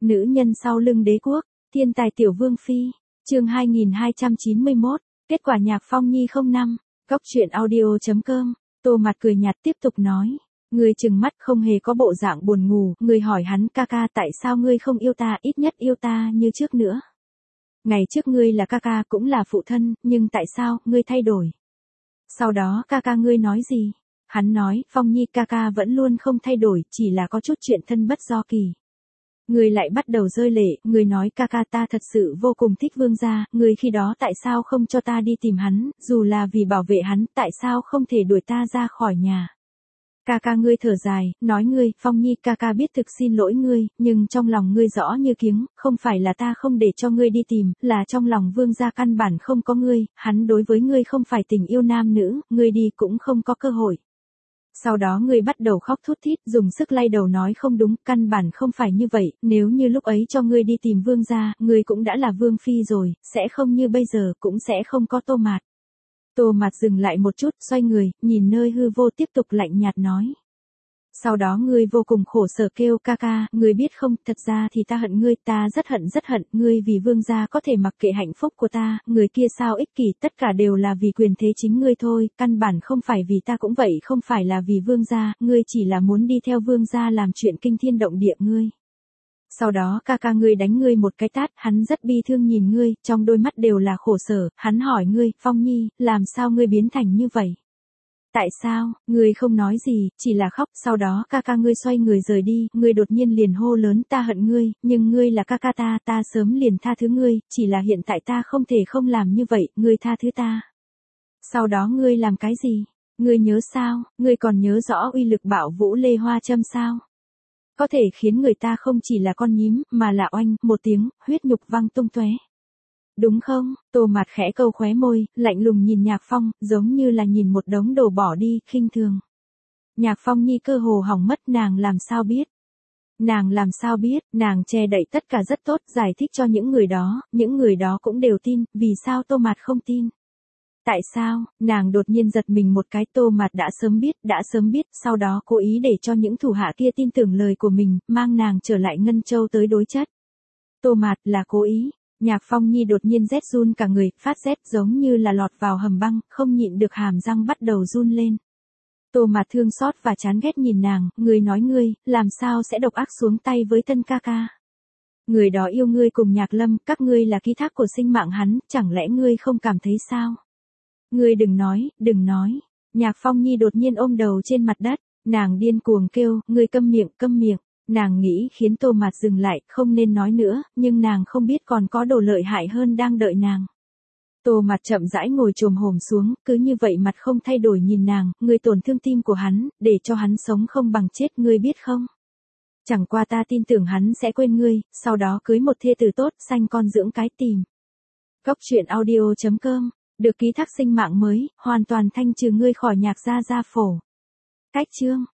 Nữ nhân sau lưng đế quốc, thiên tài tiểu vương phi, chương 2291, kết quả nhạc Phong Nhi 05, góc truyện audio.com, Tô Mạt cười nhạt tiếp tục nói. Ngươi trừng mắt không hề có bộ dạng buồn ngủ, ngươi hỏi hắn ca ca tại sao ngươi không yêu ta, ít nhất yêu ta như trước nữa. Ngày trước ngươi là ca ca cũng là phụ thân, nhưng tại sao, ngươi thay đổi? Sau đó ca ca ngươi nói gì? Hắn nói, Phong Nhi ca ca vẫn luôn không thay đổi, chỉ là có chút chuyện thân bất do kỳ. Ngươi lại bắt đầu rơi lệ, ngươi nói ca ca ta thật sự vô cùng thích vương gia, ngươi khi đó tại sao không cho ta đi tìm hắn, dù là vì bảo vệ hắn, tại sao không thể đuổi ta ra khỏi nhà? Ca ca ngươi thở dài, nói ngươi, Phong Nhi ca ca biết thực xin lỗi ngươi, nhưng trong lòng ngươi rõ như kiếng, không phải là ta không để cho ngươi đi tìm, là trong lòng vương gia căn bản không có ngươi, hắn đối với ngươi không phải tình yêu nam nữ, ngươi đi cũng không có cơ hội. Sau đó ngươi bắt đầu khóc thút thít, dùng sức lay đầu nói không đúng, căn bản không phải như vậy, nếu như lúc ấy cho ngươi đi tìm vương gia, ngươi cũng đã là vương phi rồi, sẽ không như bây giờ, cũng sẽ không có Tô Mạt. Tô Mạt dừng lại một chút, xoay người, nhìn nơi hư vô tiếp tục lạnh nhạt nói. Sau đó ngươi vô cùng khổ sở kêu ca ca, ngươi biết không, thật ra thì ta hận ngươi, ta rất hận, ngươi vì vương gia có thể mặc kệ hạnh phúc của ta, người kia sao ích kỷ, tất cả đều là vì quyền thế chính ngươi thôi, căn bản không phải vì ta cũng vậy, không phải là vì vương gia, ngươi chỉ là muốn đi theo vương gia làm chuyện kinh thiên động địa ngươi. Sau đó ca ca ngươi đánh ngươi một cái tát, hắn rất bi thương nhìn ngươi, trong đôi mắt đều là khổ sở, hắn hỏi ngươi, Phong Nhi, làm sao ngươi biến thành như vậy? Tại sao, ngươi không nói gì, chỉ là khóc, sau đó ca ca ngươi xoay người rời đi, ngươi đột nhiên liền hô lớn ta hận ngươi, nhưng ngươi là ca ca ta, ta sớm liền tha thứ ngươi, chỉ là hiện tại ta không thể không làm như vậy, ngươi tha thứ ta. Sau đó ngươi làm cái gì? Ngươi nhớ sao, ngươi còn nhớ rõ uy lực bạo vũ lê hoa châm sao? Có thể khiến người ta không chỉ là con nhím, mà là oanh, một tiếng, huyết nhục văng tung tóe. Đúng không? Tô Mạt khẽ câu khóe môi, lạnh lùng nhìn Nhạc Phong, giống như là nhìn một đống đồ bỏ đi, khinh thường. Nhạc Phong Nhi cơ hồ hỏng mất, nàng làm sao biết? Nàng làm sao biết, nàng che đậy tất cả rất tốt, giải thích cho những người đó cũng đều tin, vì sao Tô Mạt không tin? Tại sao, nàng đột nhiên giật mình một cái, Tô Mạt đã sớm biết, sau đó cố ý để cho những thủ hạ kia tin tưởng lời của mình, mang nàng trở lại Ngân Châu tới đối chất. Tô Mạt là cố ý. Nhạc Phong Nhi đột nhiên rét run cả người, phát rét giống như là lọt vào hầm băng, không nhịn được hàm răng bắt đầu run lên. Tô Mạt thương xót và chán ghét nhìn nàng, ngươi nói ngươi, làm sao sẽ độc ác xuống tay với tân ca ca? Người đó yêu ngươi cùng Nhạc Lâm, các ngươi là ký thác của sinh mạng hắn, chẳng lẽ ngươi không cảm thấy sao? Ngươi đừng nói. Nhạc Phong Nhi đột nhiên ôm đầu trên mặt đất, nàng điên cuồng kêu, ngươi câm miệng. Nàng nghĩ khiến Tô Mạt dừng lại, không nên nói nữa, nhưng nàng không biết còn có đồ lợi hại hơn đang đợi nàng. Tô Mạt chậm rãi ngồi chồm hổm xuống, cứ như vậy mặt không thay đổi nhìn nàng, ngươi tổn thương tim của hắn, để cho hắn sống không bằng chết, ngươi biết không? Chẳng qua ta tin tưởng hắn sẽ quên ngươi, sau đó cưới một thê tử tốt, sanh con dưỡng cái tìm. Góc truyện audio.com, được ký thác sinh mạng mới, hoàn toàn thanh trừ ngươi khỏi Nhạc gia gia phổ. Cách chương